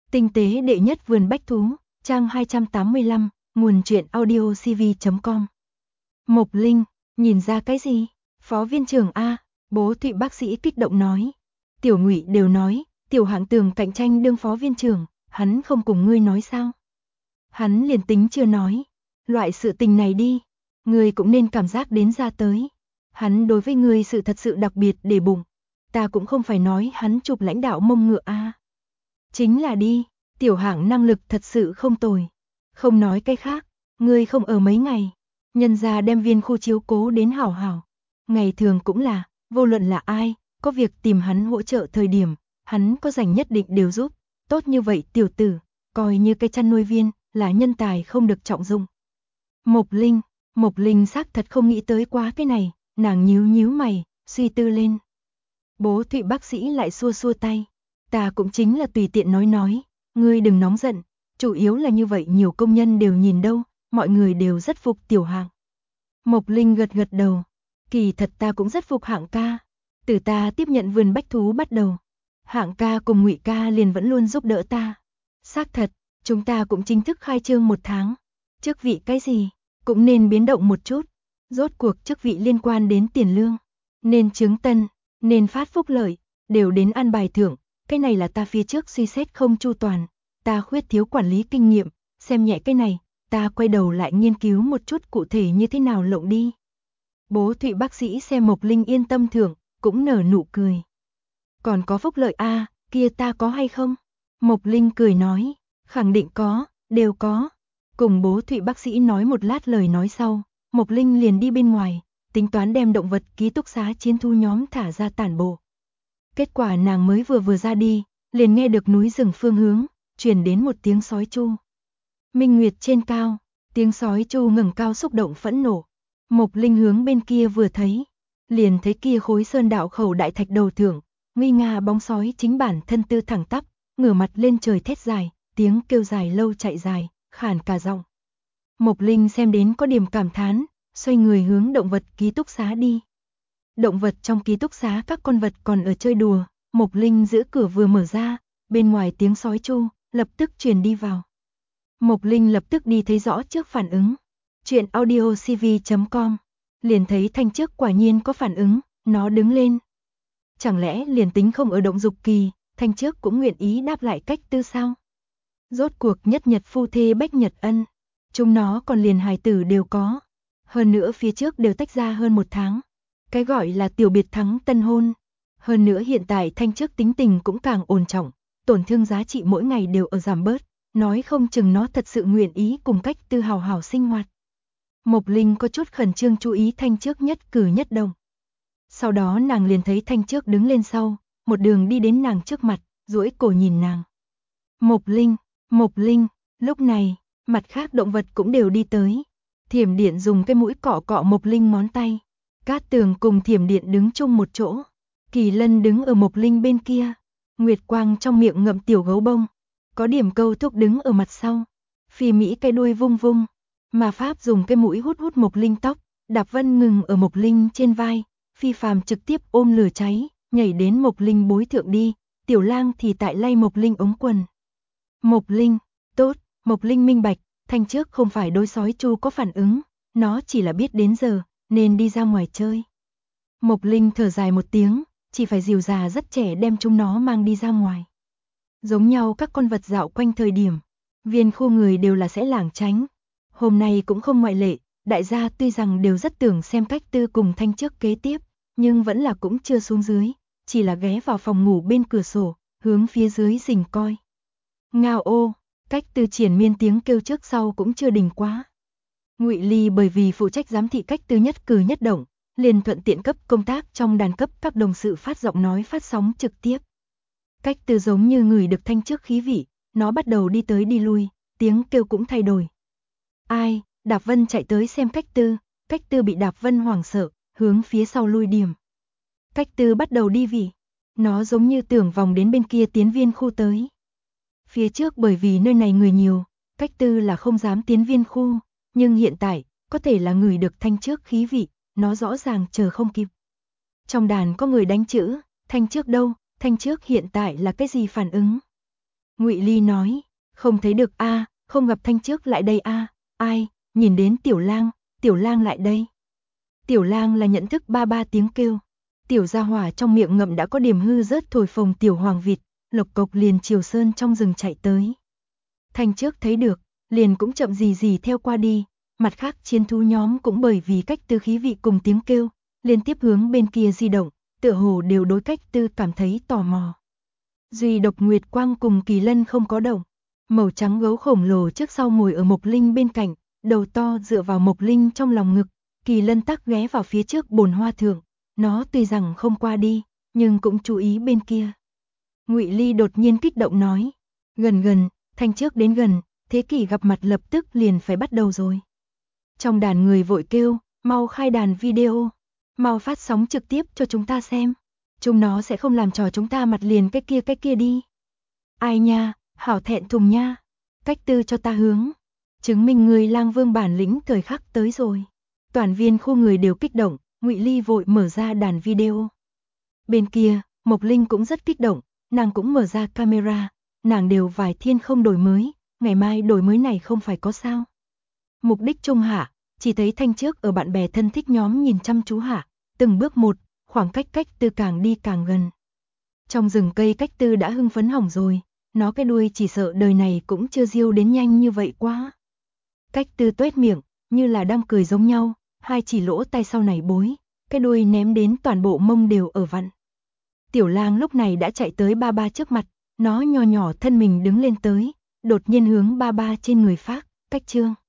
Tinh tế đệ nhất vườn bách thú, trang 285, nguồn truyện audiocv.com. Mộc Linh, nhìn ra cái gì? Phó viên trưởng A, bố Thụy bác sĩ kích động nói. Tiểu Ngụy đều nói, Tiểu Hạng Tường cạnh tranh đương phó viên trưởng, hắn không cùng ngươi nói sao? Hắn liền tính chưa nói, loại sự tình này đi, ngươi cũng nên cảm giác đến ra tới. Hắn đối với ngươi sự thật sự đặc biệt để bụng, ta cũng không phải nói hắn chụp lãnh đạo mông ngựa A. Chính là đi, Tiểu Hạng năng lực thật sự không tồi. Không nói cái khác, ngươi không ở mấy ngày, nhân gia đem viên khu chiếu cố đến hảo hảo. Ngày thường cũng là, vô luận là ai, có việc tìm hắn hỗ trợ thời điểm, hắn có rảnh nhất định đều giúp. Tốt như vậy tiểu tử, coi như cái chăn nuôi viên, là nhân tài không được trọng dụng. Mộc Linh xác thật không nghĩ tới quá cái này, nàng nhíu mày, suy tư lên. Bố Thụy bác sĩ lại xua xua tay. Ta cũng chính là tùy tiện nói, ngươi đừng nóng giận, chủ yếu là như vậy nhiều công nhân đều nhìn đâu, mọi người đều rất phục Tiểu Hạng. Mộc Linh gật đầu, kỳ thật ta cũng rất phục Hạng ca, từ ta tiếp nhận vườn bách thú bắt đầu, Hạng ca cùng Ngụy ca liền vẫn luôn giúp đỡ ta. Xác thật, chúng ta cũng chính thức khai trương 1 tháng, chức vị cái gì, cũng nên biến động một chút, rốt cuộc chức vị liên quan đến tiền lương, nên chứng tân, nên phát phúc lợi, đều đến an bài thưởng. Cái này là ta phía trước suy xét không chu toàn, ta khuyết thiếu quản lý kinh nghiệm, xem nhẹ cái này, ta quay đầu lại nghiên cứu một chút cụ thể như thế nào lộng đi. Bố Thụy bác sĩ xem Mộc Linh yên tâm thưởng, cũng nở nụ cười. Còn có phúc lợi a, kia ta có hay không? Mộc Linh cười nói, khẳng định có, đều có. Cùng bố Thụy bác sĩ nói một lát lời nói sau, Mộc Linh liền đi bên ngoài, tính toán đem động vật ký túc xá chiến thu nhóm thả ra tản bộ. Kết quả nàng mới vừa ra đi, liền nghe được núi rừng phương hướng, truyền đến một tiếng sói chu. Minh Nguyệt trên cao, tiếng sói chu ngẩng cao xúc động phẫn nộ. Mộc Linh hướng bên kia vừa thấy, liền thấy kia khối sơn đạo khẩu đại thạch đầu thượng, nguy nga bóng sói chính bản thân tư thẳng tắp, ngửa mặt lên trời thét dài, tiếng kêu dài lâu chạy dài, khản cả giọng. Mộc Linh xem đến có điểm cảm thán, xoay người hướng động vật ký túc xá đi. Động vật trong ký túc xá các con vật còn ở chơi đùa, Mộc Linh giữ cửa vừa mở ra, bên ngoài tiếng sói chu, lập tức truyền đi vào. Mộc Linh lập tức đi thấy rõ trước phản ứng. Chuyện audiocv.com, liền thấy Thanh trước quả nhiên có phản ứng, nó đứng lên. Chẳng lẽ liền tính không ở động dục kỳ, Thanh trước cũng nguyện ý đáp lại cách tư sao? Rốt cuộc nhất nhật phu thê bách nhật ân, chúng nó còn liền hài tử đều có. Hơn nữa phía trước đều tách ra hơn 1 tháng. Cái gọi là tiểu biệt thắng tân hôn. Hơn nữa hiện tại Thanh trước tính tình cũng càng ổn trọng, tổn thương giá trị mỗi ngày đều ở giảm bớt, nói không chừng nó thật sự nguyện ý cùng cách tư hào hảo sinh hoạt. Mộc Linh có chút khẩn trương chú ý Thanh trước nhất cử nhất động. Sau đó nàng liền thấy Thanh trước đứng lên sau, một đường đi đến nàng trước mặt, duỗi cổ nhìn nàng. Mộc Linh, lúc này, mặt khác động vật cũng đều đi tới. Thiểm Điện dùng cái mũi cọ cọ Mộc Linh ngón tay. Cát Tường cùng Thiểm Điện đứng chung một chỗ. Kỳ Lân đứng ở Mộc Linh bên kia. Nguyệt Quang trong miệng ngậm tiểu gấu bông. Có Điểm Câu Thúc đứng ở mặt sau. Phi Mỹ cái đuôi vung vung. Mà Pháp dùng cái mũi hút hút Mộc Linh tóc. Đạp Vân ngừng ở Mộc Linh trên vai. Phi Phàm trực tiếp ôm lửa cháy, nhảy đến Mộc Linh bối thượng đi. Tiểu Lang thì tại lay Mộc Linh ống quần. Mộc Linh, tốt, Mộc Linh minh bạch, Thanh trước không phải đối sói chu có phản ứng, nó chỉ là biết đến giờ, nên đi ra ngoài chơi. Mộc Linh thở dài một tiếng, chỉ phải dìu già rất trẻ đem chúng nó mang đi ra ngoài. Giống nhau các con vật dạo quanh thời điểm, viên khu người đều là sẽ lảng tránh. Hôm nay cũng không ngoại lệ, đại gia tuy rằng đều rất tưởng xem cách tư cùng Thanh trước kế tiếp, nhưng vẫn là cũng chưa xuống dưới, chỉ là ghé vào phòng ngủ bên cửa sổ, hướng phía dưới rình coi. Ngao ô, cách tư triển miên tiếng kêu trước sau cũng chưa đình quá. Ngụy Ly bởi vì phụ trách giám thị cách tư nhất cử nhất động, liền thuận tiện cấp công tác trong đàn cấp các đồng sự phát giọng nói phát sóng trực tiếp. Cách tư giống như người được Thanh trước khí vị, nó bắt đầu đi tới đi lui, tiếng kêu cũng thay đổi. Ai, Đạp Vân chạy tới xem cách tư bị Đạp Vân hoảng sợ, hướng phía sau lui điểm. Cách tư bắt đầu đi vị, nó giống như tưởng vòng đến bên kia tiến viên khu tới. Phía trước bởi vì nơi này người nhiều, cách tư là không dám tiến viên khu, nhưng hiện tại, có thể là người được Thanh trước khí vị, nó rõ ràng chờ không kịp. Trong đàn có người đánh chữ, Thanh trước đâu, Thanh trước hiện tại là cái gì phản ứng? Ngụy Ly nói, không thấy được a, không gặp Thanh Trước lại đây a, ai, nhìn đến Tiểu Lang lại đây. Tiểu Lang là nhận thức ba ba tiếng kêu. Tiểu gia hỏa trong miệng ngậm đã có điểm hư rớt thổi phồng tiểu hoàng vịt, lộc cộc liền chiều sơn trong rừng chạy tới. Thanh Trước thấy được, liền cũng chậm gì theo qua đi, mặt khác chiến thú nhóm cũng bởi vì cách tư khí vị cùng tiếng kêu, liên tiếp hướng bên kia di động, tựa hồ đều đối cách tư cảm thấy tò mò. Duy độc Nguyệt Quang cùng Kỳ Lân không có động, màu trắng gấu khổng lồ trước sau ngồi ở Mộc Linh bên cạnh, đầu to dựa vào Mộc Linh trong lòng ngực, Kỳ Lân tắc ghé vào phía trước bồn hoa thượng, nó tuy rằng không qua đi, nhưng cũng chú ý bên kia. Ngụy Ly đột nhiên kích động nói, gần, Thanh Trước đến gần, thế kỷ gặp mặt lập tức liền phải bắt đầu rồi. Trong đàn người vội kêu, mau khai đàn video, mau phát sóng trực tiếp cho chúng ta xem. Chúng nó sẽ không làm trò chúng ta mặt liền cái kia đi. Ai nha, hảo thẹn thùng nha. Cách tư cho ta hướng. Chứng minh người Lang Vương bản lĩnh thời khắc tới rồi. Toàn viên khu người đều kích động, Ngụy Ly vội mở ra đàn video. Bên kia, Mộc Linh cũng rất kích động, nàng cũng mở ra camera, nàng đều vài thiên không đổi mới, ngày mai đổi mới này không phải có sao. Mục đích chung hạ, chỉ thấy Thanh Trước ở bạn bè thân thích nhóm nhìn chăm chú hạ, từng bước một, khoảng cách cách tư càng đi càng gần. Trong rừng cây cách tư đã hưng phấn hỏng rồi, nó cái đuôi chỉ sợ đời này cũng chưa diêu đến nhanh như vậy quá. Cách tư tuét miệng, như là đang cười giống nhau, hai chỉ lỗ tay sau này bối, cái đuôi ném đến toàn bộ mông đều ở vặn. Tiểu Lang lúc này đã chạy tới ba ba trước mặt, nó nho nhỏ thân mình đứng lên tới, đột nhiên hướng ba ba trên người phác, cách trương.